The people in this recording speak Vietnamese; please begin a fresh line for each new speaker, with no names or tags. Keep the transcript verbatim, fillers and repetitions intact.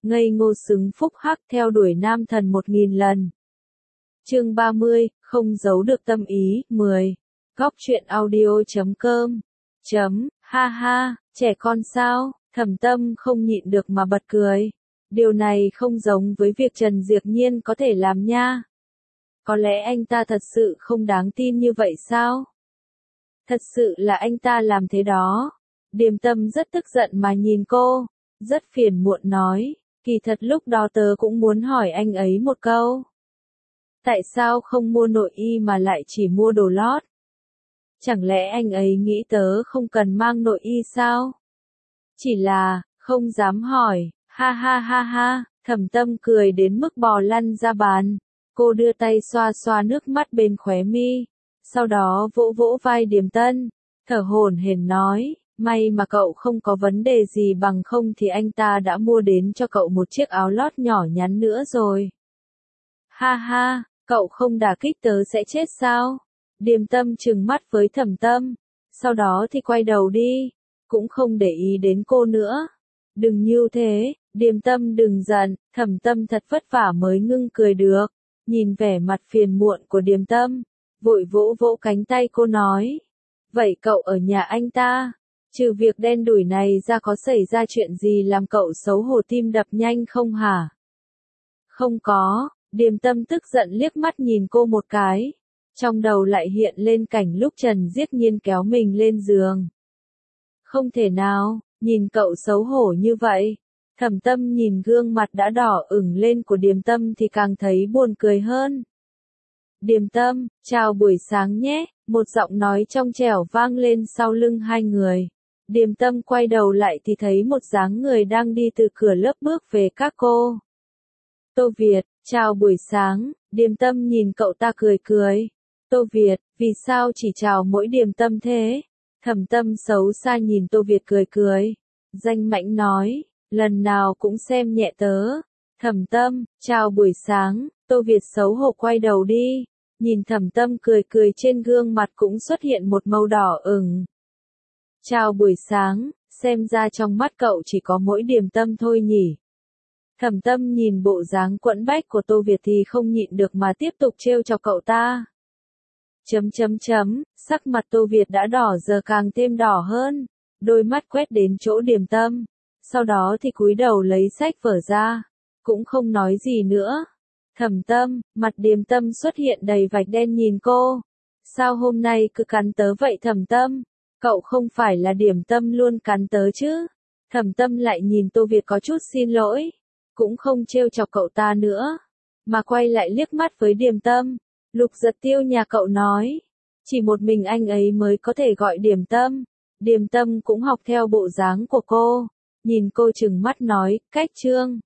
ngây ngô xứng phúc hắc theo đuổi nam thần một nghìn lần. Chương ba mươi, không giấu được tâm ý, mười. Góc truyện audio chấm com. Chấm, ha ha, trẻ con sao, Thẩm Tâm không nhịn được mà bật cười. Điều này không giống với việc Trần Diệp Nhiên có thể làm nha. Có lẽ anh ta thật sự không đáng tin như vậy sao? Thật sự là anh ta làm thế đó. Điềm Tâm rất tức giận mà nhìn cô, rất phiền muộn nói, kỳ thật lúc đó tớ cũng muốn hỏi anh ấy một câu. Tại sao không mua nội y mà lại chỉ mua đồ lót? Chẳng lẽ anh ấy nghĩ tớ không cần mang nội y sao? Chỉ là, không dám hỏi, ha ha ha ha, Thẩm Tâm cười đến mức bò lăn ra bàn. Cô đưa tay xoa xoa nước mắt bên khóe mi, sau đó vỗ vỗ vai Điềm Tân, thở hổn hển nói, may mà cậu không có vấn đề gì, bằng không thì anh ta đã mua đến cho cậu một chiếc áo lót nhỏ nhắn nữa rồi. Ha ha, cậu không đả kích tớ sẽ chết sao? Điềm Tâm trừng mắt với Thẩm Tâm, sau đó thì quay đầu đi, cũng không để ý đến cô nữa. Đừng như thế, Điềm Tâm đừng giận, Thẩm Tâm thật vất vả mới ngưng cười được. Nhìn vẻ mặt phiền muộn của Điềm Tâm, vội vỗ vỗ cánh tay cô nói, vậy cậu ở nhà anh ta, trừ việc đen đủi này ra có xảy ra chuyện gì làm cậu xấu hổ tim đập nhanh không hả? Không có, Điềm Tâm tức giận liếc mắt nhìn cô một cái, trong đầu lại hiện lên cảnh lúc Trần Diệp Nhiên kéo mình lên giường. Không thể nào, nhìn cậu xấu hổ như vậy. Thẩm Tâm nhìn gương mặt đã đỏ ửng lên của Điềm Tâm thì càng thấy buồn cười hơn. Điềm Tâm, chào buổi sáng nhé, một giọng nói trong trẻo vang lên sau lưng hai người. Điềm Tâm quay đầu lại thì thấy một dáng người đang đi từ cửa lớp bước về các cô. Tô Việt, chào buổi sáng, Điềm Tâm nhìn cậu ta cười cười. Tô Việt, vì sao chỉ chào mỗi Điềm Tâm thế? Thẩm Tâm xấu xa nhìn Tô Việt cười cười. Danh mãnh nói, lần nào cũng xem nhẹ tớ. Thẩm Tâm, chào buổi sáng, Tô Việt xấu hổ quay đầu đi. Nhìn Thẩm Tâm cười cười trên gương mặt cũng xuất hiện một màu đỏ ửng. Chào buổi sáng, xem ra trong mắt cậu chỉ có mỗi Điềm Tâm thôi nhỉ. Thẩm Tâm nhìn bộ dáng quẫn bách của Tô Việt thì không nhịn được mà tiếp tục trêu chọc cậu ta. Chấm chấm chấm, sắc mặt Tô Việt đã đỏ giờ càng thêm đỏ hơn, đôi mắt quét đến chỗ Điềm Tâm, sau đó thì cúi đầu lấy sách vở ra, cũng không nói gì nữa. Thẩm Tâm, mặt Điềm Tâm xuất hiện đầy vạch đen nhìn cô. Sao hôm nay cứ cắn tớ vậy Thẩm Tâm? Cậu không phải là Điềm Tâm luôn cắn tớ chứ? Thẩm Tâm lại nhìn Tô Việt có chút xin lỗi, cũng không trêu chọc cậu ta nữa, mà quay lại liếc mắt với Điềm Tâm. Lục Giật Tiêu nhà cậu nói, chỉ một mình anh ấy mới có thể gọi Điềm Tâm. Điềm Tâm cũng học theo bộ dáng của cô, nhìn cô trừng mắt nói, cách trương.